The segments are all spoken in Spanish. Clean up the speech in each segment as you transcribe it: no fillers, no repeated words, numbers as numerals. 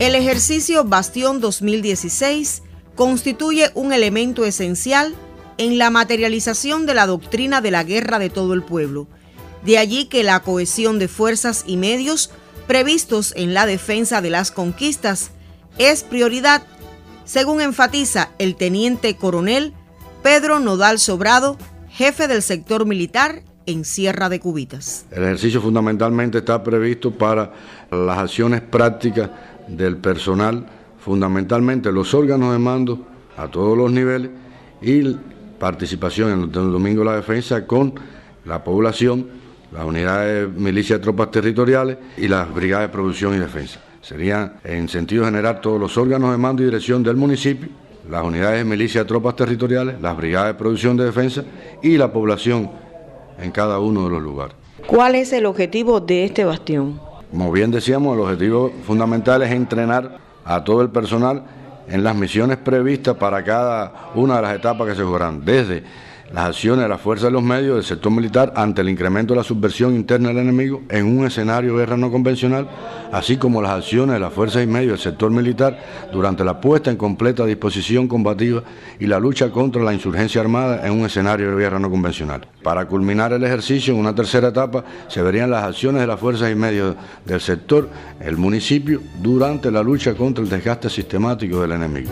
El ejercicio Bastión 2016 constituye un elemento esencial en la materialización de la doctrina de la guerra de todo el pueblo. De allí que la cohesión de fuerzas y medios previstos en la defensa de las conquistas es prioridad, según enfatiza el teniente coronel Pedro Nodal Sobrado, jefe del sector militar en Sierra de Cubitas. El ejercicio fundamentalmente está previsto para las acciones prácticas del personal, fundamentalmente los órganos de mando a todos los niveles y participación en el Domingo de la Defensa con la población, las unidades de milicia de tropas territoriales y las brigadas de producción y defensa. Serían en sentido general todos los órganos de mando y dirección del municipio, las unidades de milicia de tropas territoriales, las brigadas de producción de defensa y la población en cada uno de los lugares. ¿Cuál es el objetivo de este bastión? Como bien decíamos, el objetivo fundamental es entrenar a todo el personal en las misiones previstas para cada una de las etapas que se jugarán, desde las acciones de la fuerza de los medios del sector militar ante el incremento de la subversión interna del enemigo en un escenario de guerra no convencional, así como las acciones de las fuerzas y medios del sector militar durante la puesta en completa disposición combativa y la lucha contra la insurgencia armada en un escenario de guerra no convencional. Para culminar el ejercicio, en una tercera etapa, se verían las acciones de las fuerzas y medios del sector, el municipio, durante la lucha contra el desgaste sistemático del enemigo.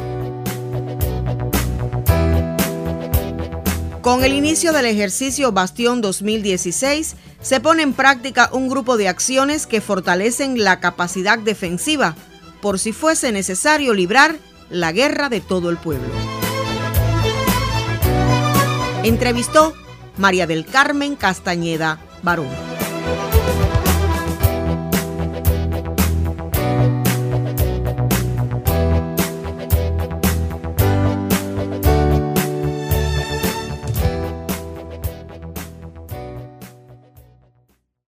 Con el inicio del ejercicio Bastión 2016, se pone en práctica un grupo de acciones que fortalecen la capacidad defensiva, por si fuese necesario librar la guerra de todo el pueblo. Entrevistó María del Carmen Castañeda Barón.